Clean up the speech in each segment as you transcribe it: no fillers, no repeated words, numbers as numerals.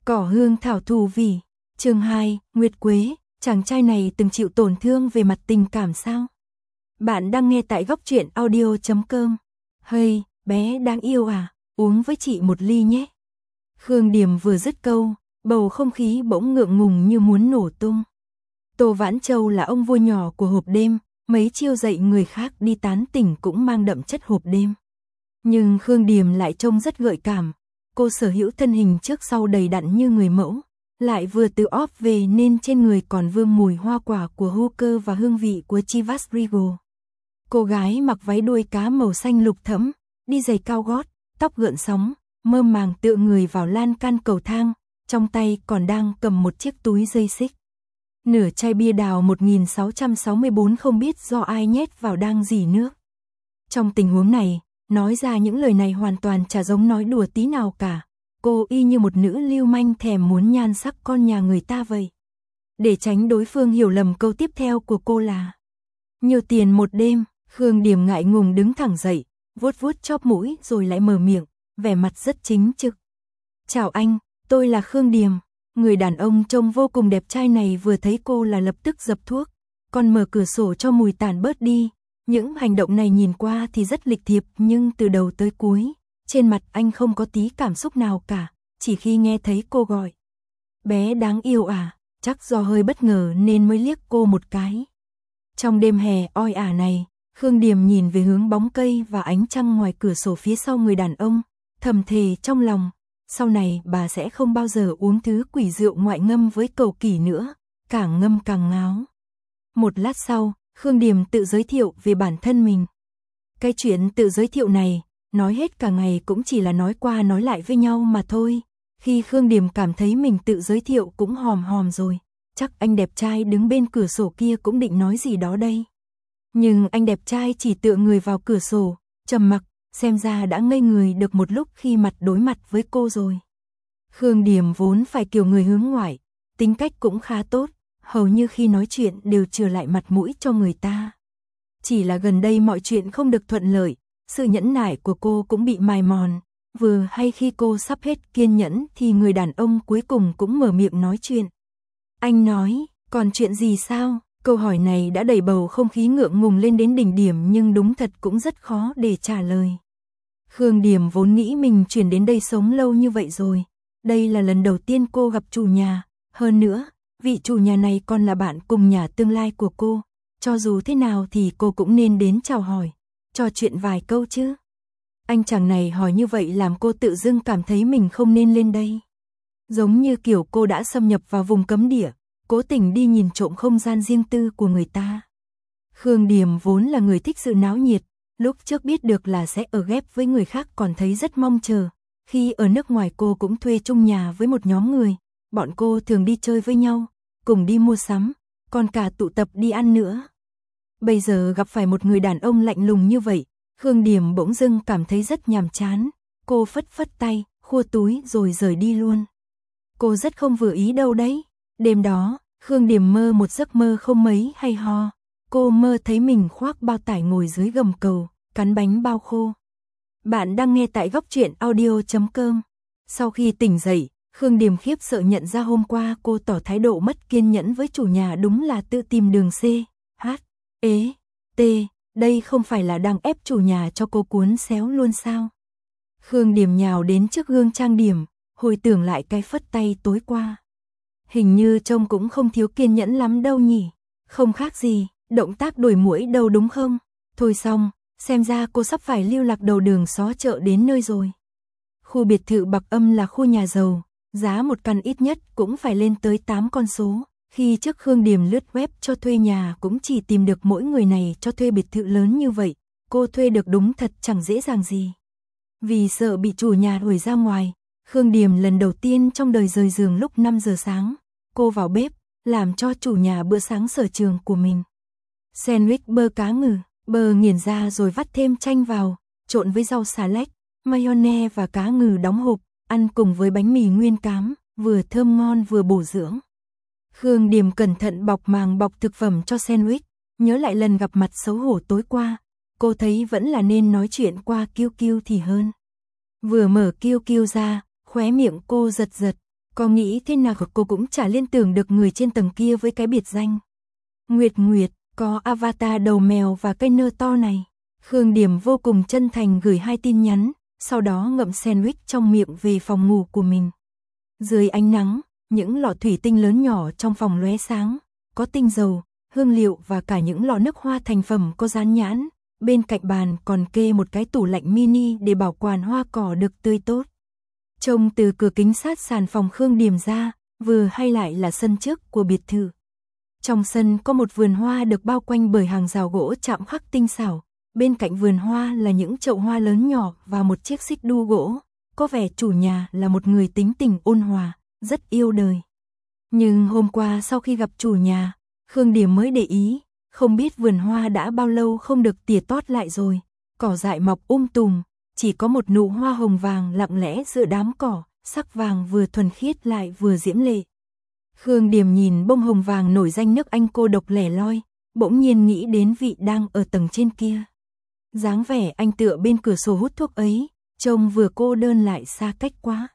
Cỏ hương thảo thù vì. Chương 2, Nguyệt Quế, chàng trai này từng chịu tổn thương về mặt tình cảm sao? Bạn đang nghe tại góc truyện audio.com. Hey, bé đáng yêu à, uống với chị một ly nhé. Khương Điềm vừa dứt câu, bầu không khí bỗng ngượng ngùng như muốn nổ tung. Tô Vãn Châu là ông vua nhỏ của hộp đêm, mấy chiêu dạy người khác đi tán tỉnh cũng mang đậm chất hộp đêm. Nhưng Khương Điềm lại trông rất gợi cảm, cô sở hữu thân hình trước sau đầy đặn như người mẫu, lại vừa từ óp về nên trên người còn vương mùi hoa quả của Hooker và hương vị của Chivas Regal. Cô gái mặc váy đuôi cá màu xanh lục thẫm, đi giày cao gót, tóc gợn sóng, mơ màng tựa người vào lan can cầu thang, trong tay còn đang cầm một chiếc túi dây xích. Nửa chai bia đào 1664 không biết do ai nhét vào đang rỉ nước. Trong tình huống này, nói ra những lời này hoàn toàn chả giống nói đùa tí nào cả. Cô y như một nữ lưu manh thèm muốn nhan sắc con nhà người ta vậy. Để tránh đối phương hiểu lầm, câu tiếp theo của cô là: nhiều tiền một đêm. Khương Điềm ngại ngùng đứng thẳng dậy, vuốt vuốt chóp mũi rồi lại mở miệng, vẻ mặt rất chính trực. Chào anh, tôi là Khương Điềm. Người đàn ông trông vô cùng đẹp trai này vừa thấy cô là lập tức dập thuốc, còn mở cửa sổ cho mùi tàn bớt đi. Những hành động này nhìn qua thì rất lịch thiệp, nhưng từ đầu tới cuối, trên mặt anh không có tí cảm xúc nào cả, chỉ khi nghe thấy cô gọi bé đáng yêu à, chắc do hơi bất ngờ nên mới liếc cô một cái. Trong đêm hè oi ả này, Khương Điềm nhìn về hướng bóng cây và ánh trăng ngoài cửa sổ phía sau người đàn ông, thầm thề trong lòng, sau này bà sẽ không bao giờ uống thứ quỷ rượu ngoại ngâm với cầu kỳ nữa, càng ngâm càng ngáo. Một lát sau, Khương Điềm tự giới thiệu về bản thân mình. Cái chuyện tự giới thiệu này, nói hết cả ngày cũng chỉ là nói qua nói lại với nhau mà thôi. Khi Khương Điềm cảm thấy mình tự giới thiệu cũng hòm hòm rồi, chắc anh đẹp trai đứng bên cửa sổ kia cũng định nói gì đó đây. Nhưng anh đẹp trai chỉ tựa người vào cửa sổ, trầm mặc, xem ra đã ngây người được một lúc khi mặt đối mặt với cô rồi. Khương Điềm vốn phải kiểu người hướng ngoại, tính cách cũng khá tốt, hầu như khi nói chuyện đều chừa lại mặt mũi cho người ta. Chỉ là gần đây mọi chuyện không được thuận lợi, sự nhẫn nại của cô cũng bị mài mòn. Vừa hay khi cô sắp hết kiên nhẫn thì người đàn ông cuối cùng cũng mở miệng nói chuyện. Anh nói, còn chuyện gì sao? Câu hỏi này đã đẩy bầu không khí ngượng ngùng lên đến đỉnh điểm, nhưng đúng thật cũng rất khó để trả lời. Khương Điềm vốn nghĩ mình chuyển đến đây sống lâu như vậy rồi. Đây là lần đầu tiên cô gặp chủ nhà. Hơn nữa, vị chủ nhà này còn là bạn cùng nhà tương lai của cô. Cho dù thế nào thì cô cũng nên đến chào hỏi, trò chuyện vài câu chứ. Anh chàng này hỏi như vậy làm cô tự dưng cảm thấy mình không nên lên đây. Giống như kiểu cô đã xâm nhập vào vùng cấm địa, cố tình đi nhìn trộm không gian riêng tư của người ta. Khương Điềm vốn là người thích sự náo nhiệt, lúc trước biết được là sẽ ở ghép với người khác còn thấy rất mong chờ. Khi ở nước ngoài cô cũng thuê chung nhà với một nhóm người, bọn cô thường đi chơi với nhau, cùng đi mua sắm, còn cả tụ tập đi ăn nữa. Bây giờ gặp phải một người đàn ông lạnh lùng như vậy, Khương Điềm bỗng dưng cảm thấy rất nhàm chán. Cô phất phất tay, khua túi rồi rời đi luôn. Cô rất không vừa ý đâu đấy. Đêm đó, Khương Điềm mơ một giấc mơ không mấy hay ho. Cô mơ thấy mình khoác bao tải ngồi dưới gầm cầu, cắn bánh bao khô. Bạn đang nghe tại góc truyện audio.com. Sau khi tỉnh dậy, Khương Điềm khiếp sợ nhận ra hôm qua cô tỏ thái độ mất kiên nhẫn với chủ nhà đúng là tự tìm đường C, H, E, T. Đây không phải là đang ép chủ nhà cho cô cuốn xéo luôn sao? Khương Điềm nhào đến trước gương trang điểm, hồi tưởng lại cái phất tay tối qua. Hình như trông cũng không thiếu kiên nhẫn lắm đâu nhỉ? Không khác gì, động tác đuổi muỗi đâu đúng không? Thôi xong, xem ra cô sắp phải lưu lạc đầu đường xó chợ đến nơi rồi. Khu biệt thự Bạc Âm là khu nhà giàu, giá một căn ít nhất cũng phải lên tới 8 con số. Khi trước Khương Điềm lướt web cho thuê nhà cũng chỉ tìm được mỗi người này cho thuê biệt thự lớn như vậy, cô thuê được đúng thật chẳng dễ dàng gì. Vì sợ bị chủ nhà đuổi ra ngoài, Khương Điềm lần đầu tiên trong đời rời giường lúc 5 giờ sáng, cô vào bếp, làm cho chủ nhà bữa sáng sở trường của mình. Sandwich bơ cá ngừ, bơ nghiền ra rồi vắt thêm chanh vào, trộn với rau xà lách, mayonnaise và cá ngừ đóng hộp, ăn cùng với bánh mì nguyên cám, vừa thơm ngon vừa bổ dưỡng. Khương Điềm cẩn thận bọc màng bọc thực phẩm cho sandwich, nhớ lại lần gặp mặt xấu hổ tối qua, cô thấy vẫn là nên nói chuyện qua QQ thì hơn. Vừa mở QQ ra, khóe miệng cô giật giật, Có nghĩ thế nào cô cũng chả liên tưởng được người trên tầng kia với cái biệt danh Nguyệt Nguyệt, có avatar đầu mèo và cây nơ to này. Khương Điềm vô cùng chân thành gửi 2 tin nhắn, sau đó ngậm sandwich trong miệng về phòng ngủ của mình. Dưới ánh nắng, những lọ thủy tinh lớn nhỏ trong phòng lóe sáng, có tinh dầu, hương liệu và cả những lọ nước hoa thành phẩm có dán nhãn. Bên cạnh bàn còn kê một cái tủ lạnh mini để bảo quản hoa cỏ được tươi tốt. Trông từ cửa kính sát sàn phòng Khương Điềm ra, vừa hay lại là sân trước của biệt thự. Trong sân có một vườn hoa được bao quanh bởi hàng rào gỗ chạm khắc tinh xảo. Bên cạnh vườn hoa là những chậu hoa lớn nhỏ và một chiếc xích đu gỗ. Có vẻ chủ nhà là một người tính tình ôn hòa, rất yêu đời. Nhưng hôm qua sau khi gặp chủ nhà, Khương Điềm mới để ý, không biết vườn hoa đã bao lâu không được tỉa tót lại rồi. Cỏ dại mọc tùm, chỉ có một nụ hoa hồng vàng lặng lẽ giữa đám cỏ, sắc vàng vừa thuần khiết lại vừa diễm lệ. Khương Điềm nhìn bông hồng vàng nổi danh nước Anh cô độc lẻ loi, bỗng nhiên nghĩ đến vị đang ở tầng trên kia. Dáng vẻ anh tựa bên cửa sổ hút thuốc ấy, trông vừa cô đơn lại xa cách quá.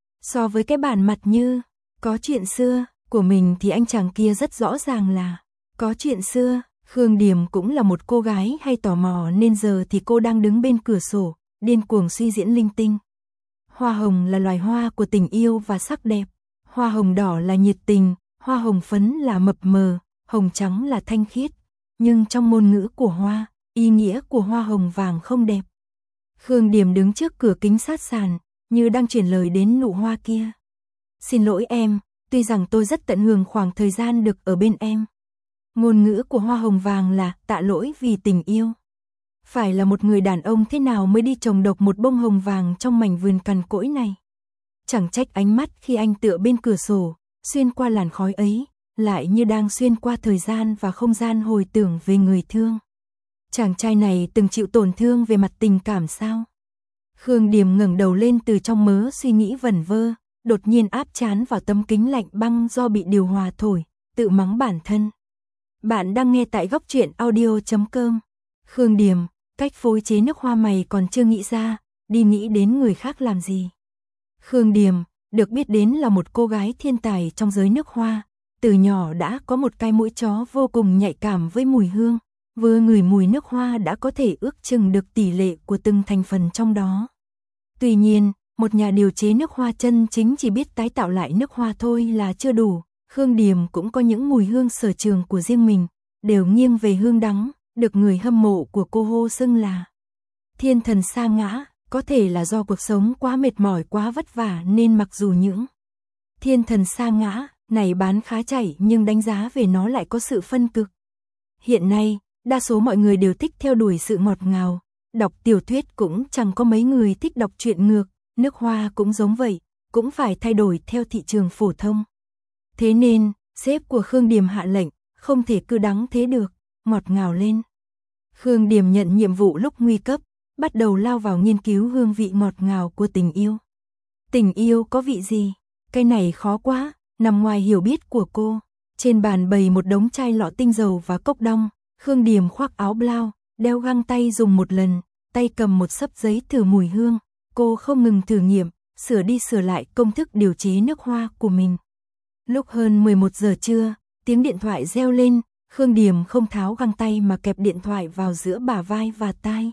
So với cái bản mặt như có chuyện xưa của mình thì anh chàng kia rất rõ ràng là có chuyện xưa. Khương Điềm cũng là một cô gái hay tò mò nên giờ thì cô đang đứng bên cửa sổ, điên cuồng suy diễn linh tinh. Hoa hồng là loài hoa của tình yêu và sắc đẹp. Hoa hồng đỏ là nhiệt tình, hoa hồng phấn là mập mờ, hồng trắng là thanh khiết. Nhưng trong ngôn ngữ của hoa, ý nghĩa của hoa hồng vàng không đẹp. Khương Điềm đứng trước cửa kính sát sàn, như đang chuyển lời đến nụ hoa kia. Xin lỗi em, tuy rằng tôi rất tận hưởng khoảng thời gian được ở bên em. Ngôn ngữ của hoa hồng vàng là tạ lỗi vì tình yêu. Phải là một người đàn ông thế nào mới đi trồng độc một bông hồng vàng trong mảnh vườn cằn cỗi này. Chẳng trách ánh mắt khi anh tựa bên cửa sổ, xuyên qua làn khói ấy, lại như đang xuyên qua thời gian và không gian hồi tưởng về người thương. Chàng trai này từng chịu tổn thương về mặt tình cảm sao? Khương Điềm ngẩng đầu lên từ trong mớ suy nghĩ vẩn vơ, đột nhiên áp trán vào tấm kính lạnh băng do bị điều hòa thổi, tự mắng bản thân. Bạn đang nghe tại góc truyện audio.com. Khương Điềm, cách phối chế nước hoa mày còn chưa nghĩ ra, đi nghĩ đến người khác làm gì? Khương Điềm, được biết đến là một cô gái thiên tài trong giới nước hoa, từ nhỏ đã có một cái mũi chó vô cùng nhạy cảm với mùi hương, vừa ngửi mùi nước hoa đã có thể ước chừng được tỷ lệ của từng thành phần trong đó. Tuy nhiên, một nhà điều chế nước hoa chân chính chỉ biết tái tạo lại nước hoa thôi là chưa đủ, Khương Điềm cũng có những mùi hương sở trường của riêng mình, đều nghiêng về hương đắng, được người hâm mộ của cô hô xưng là thiên thần sa ngã. Có thể là do cuộc sống quá mệt mỏi quá vất vả nên mặc dù những thiên thần sa ngã này bán khá chảy nhưng đánh giá về nó lại có sự phân cực. Hiện nay, đa số mọi người đều thích theo đuổi sự ngọt ngào, đọc tiểu thuyết cũng chẳng có mấy người thích đọc truyện ngược, nước hoa cũng giống vậy, cũng phải thay đổi theo thị trường phổ thông. Thế nên, sếp của Khương Điềm hạ lệnh, không thể cứ đắng thế được, ngọt ngào lên. Khương Điềm nhận nhiệm vụ lúc nguy cấp, bắt đầu lao vào nghiên cứu hương vị ngọt ngào của tình yêu. Tình yêu có vị gì? Cái này khó quá, nằm ngoài hiểu biết của cô. Trên bàn bày một đống chai lọ tinh dầu và cốc đong, Khương Điềm khoác áo blau, đeo găng tay dùng một lần, tay cầm một xấp giấy thử mùi hương. Cô không ngừng thử nghiệm, sửa đi sửa lại công thức điều chế nước hoa của mình. Lúc hơn 11 giờ trưa, tiếng điện thoại reo lên, Khương Điềm không tháo găng tay mà kẹp điện thoại vào giữa bả vai và tai.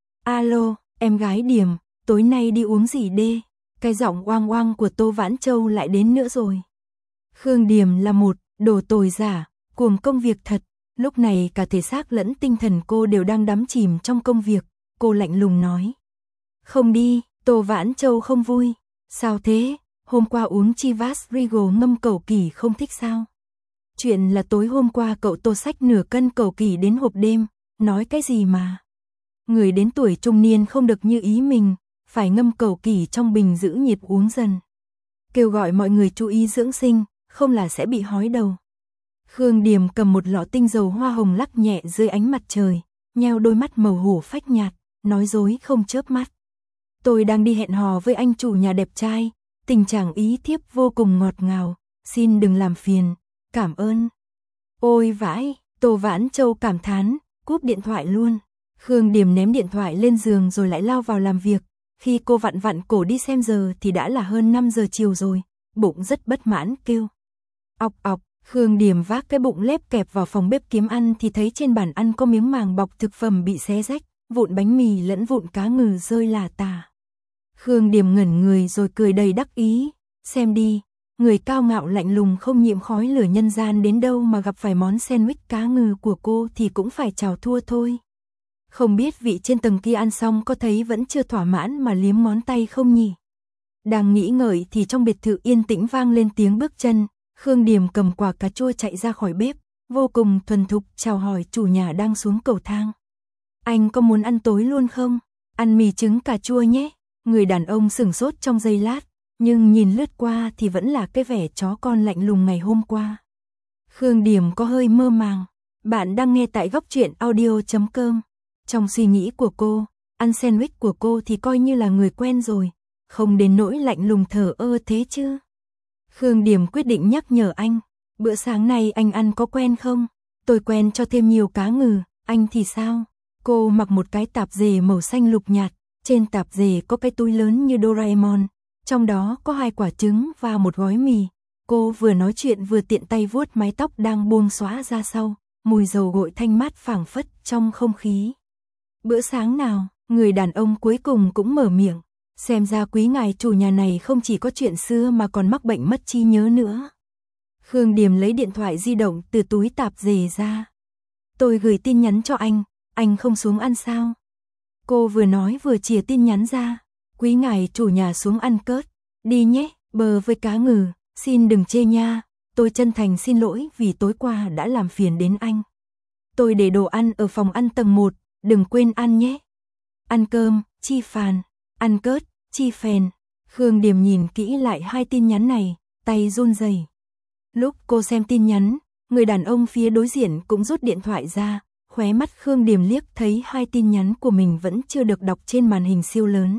Alo, em gái Điềm, tối nay đi uống gì đê? Cái giọng oang oang của Tô Vãn Châu lại đến nữa rồi. Khương Điềm là một đồ tồi giả, cuồng công việc thật. Lúc này cả thể xác lẫn tinh thần cô đều đang đắm chìm trong công việc. Cô lạnh lùng nói. Không đi, Tô Vãn Châu không vui. Sao thế? Hôm qua uống Chivas Regal ngâm cẩu kỳ không thích sao? Chuyện là tối hôm qua cậu Tô xách nửa cân cẩu kỳ đến hộp đêm. Nói cái gì mà? Người đến tuổi trung niên không được như ý mình, phải ngâm cẩu kỳ trong bình giữ nhiệt uống dần. Kêu gọi mọi người chú ý dưỡng sinh, không là sẽ bị hói đầu. Khương Điềm cầm một lọ tinh dầu hoa hồng lắc nhẹ dưới ánh mặt trời, nheo đôi mắt màu hổ phách nhạt, nói dối không chớp mắt. Tôi đang đi hẹn hò với anh chủ nhà đẹp trai, tình trạng ý thiếp vô cùng ngọt ngào, xin đừng làm phiền, cảm ơn. Ôi vãi, Tô Vãn Châu cảm thán, cúp điện thoại luôn. Khương Điềm ném điện thoại lên giường rồi lại lao vào làm việc. Khi cô vặn vặn cổ đi xem giờ thì đã là hơn 5 giờ chiều rồi. bụng rất bất mãn kêu. Ọc ọc, Khương Điềm vác cái bụng lép kẹp vào phòng bếp kiếm ăn thì thấy trên bàn ăn có miếng màng bọc thực phẩm bị xé rách, vụn bánh mì lẫn vụn cá ngừ rơi lả tả. Khương Điềm ngẩn người rồi cười đầy đắc ý, xem đi, người cao ngạo lạnh lùng không nhiễm khói lửa nhân gian đến đâu mà gặp phải món sandwich cá ngừ của cô thì cũng phải chào thua thôi. Không biết vị trên tầng kia ăn xong có thấy vẫn chưa thỏa mãn mà liếm ngón tay không nhỉ? Đang nghĩ ngợi thì trong biệt thự yên tĩnh vang lên tiếng bước chân, Khương Điềm cầm quả cà chua chạy ra khỏi bếp, vô cùng thuần thục chào hỏi chủ nhà đang xuống cầu thang. Anh có muốn ăn tối luôn không? Ăn mì trứng cà chua nhé. Người đàn ông sửng sốt trong giây lát, nhưng nhìn lướt qua thì vẫn là cái vẻ chó con lạnh lùng ngày hôm qua. Khương Điềm có hơi mơ màng. Bạn đang nghe tại góc truyện audio.com. Trong suy nghĩ của cô, ăn sandwich của cô thì coi như là người quen rồi, không đến nỗi lạnh lùng thờ ơ thế chứ. Khương Điềm quyết định nhắc nhở anh, bữa sáng này anh ăn có quen không? Tôi quen cho thêm nhiều cá ngừ, anh thì sao? Cô mặc một cái tạp dề màu xanh lục nhạt, trên tạp dề có cái túi lớn như Doraemon, trong đó có 2 quả trứng và một gói mì. Cô vừa nói chuyện vừa tiện tay vuốt mái tóc đang buông xõa ra sau, mùi dầu gội thanh mát phảng phất trong không khí. Bữa sáng nào? Người đàn ông cuối cùng cũng mở miệng. Xem ra quý ngài chủ nhà này không chỉ có chuyện xưa mà còn mắc bệnh mất trí nhớ nữa. Khương Điềm lấy điện thoại di động từ túi tạp dề ra. Tôi gửi tin nhắn cho anh không xuống ăn sao? Cô vừa nói vừa chìa tin nhắn ra. Quý ngài chủ nhà xuống ăn cớt. Đi nhé, bờ với cá ngừ, xin đừng chê nha. Tôi chân thành xin lỗi vì tối qua đã làm phiền đến anh. Tôi để đồ ăn ở phòng ăn tầng 1, đừng quên ăn nhé. Ăn cơm, chi phàn, ăn cớt, chi phèn. Khương Điềm nhìn kỹ lại 2 tin nhắn này, tay run rẩy. Lúc cô xem tin nhắn, người đàn ông phía đối diện cũng rút điện thoại ra, khóe mắt Khương Điềm liếc thấy 2 tin nhắn của mình vẫn chưa được đọc trên màn hình siêu lớn.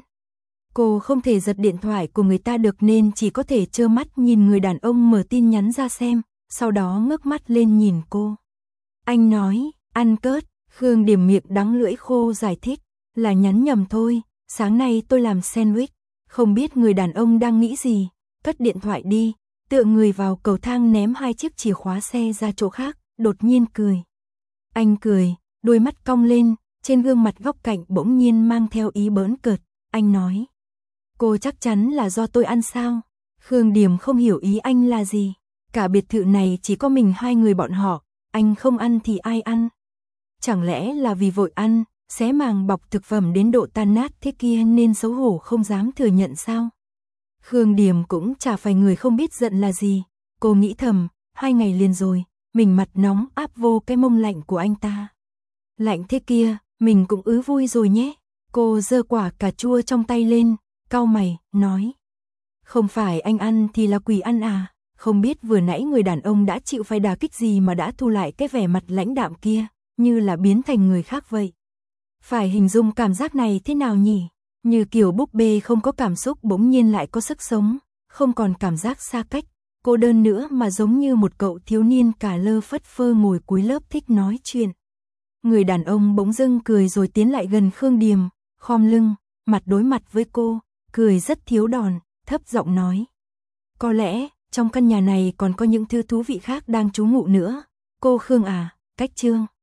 Cô không thể giật điện thoại của người ta được nên chỉ có thể trơ mắt nhìn người đàn ông mở tin nhắn ra xem, sau đó ngước mắt lên nhìn cô. Anh nói, ăn cớt. Khương Điềm miệng đắng lưỡi khô giải thích, là nhắn nhầm thôi, sáng nay tôi làm sandwich, không biết người đàn ông đang nghĩ gì, cất điện thoại đi, tựa người vào cầu thang ném 2 chiếc chìa khóa xe ra chỗ khác, đột nhiên cười. Anh cười, đôi mắt cong lên, trên gương mặt góc cạnh bỗng nhiên mang theo ý bỡn cợt, anh nói. Cô chắc chắn là do tôi ăn sao? Khương Điềm không hiểu ý anh là gì, cả biệt thự này chỉ có mình 2 người bọn họ, anh không ăn thì ai ăn? Chẳng lẽ là vì vội ăn, xé màng bọc thực phẩm đến độ tan nát thế kia nên xấu hổ không dám thừa nhận sao? Khương Điềm cũng chả phải người không biết giận là gì, cô nghĩ thầm, 2 ngày liền rồi, mình mặt nóng áp vô cái mông lạnh của anh ta. Lạnh thế kia, mình cũng ứ vui rồi nhé. Cô giơ quả cà chua trong tay lên, cau mày, nói. Không phải anh ăn thì là quỷ ăn à, không biết vừa nãy người đàn ông đã chịu phải đả kích gì mà đã thu lại cái vẻ mặt lãnh đạm kia, như là biến thành người khác vậy. Phải hình dung cảm giác này thế nào nhỉ? Như kiểu búp bê không có cảm xúc bỗng nhiên lại có sức sống, không còn cảm giác xa cách, cô đơn nữa mà giống như một cậu thiếu niên cả lơ phất phơ ngồi cuối lớp thích nói chuyện. Người đàn ông bỗng dưng cười rồi tiến lại gần Khương Điềm, khom lưng, mặt đối mặt với cô, cười rất thiếu đòn, thấp giọng nói. Có lẽ, trong căn nhà này còn có những thứ thú vị khác đang trú ngụ nữa. Cô Khương à, cách chương.